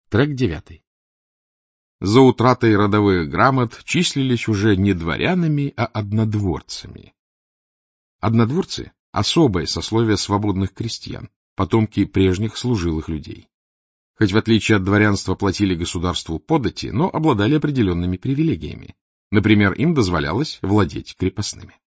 Трек 9. За утратой родовых грамот числились уже не дворянами, а однодворцами. Однодворцы — особое сословие свободных крестьян, потомки прежних служилых людей. Хоть в отличие от дворянства платили государству подати, но обладали определенными привилегиями. Например, им дозволялось владеть крепостными.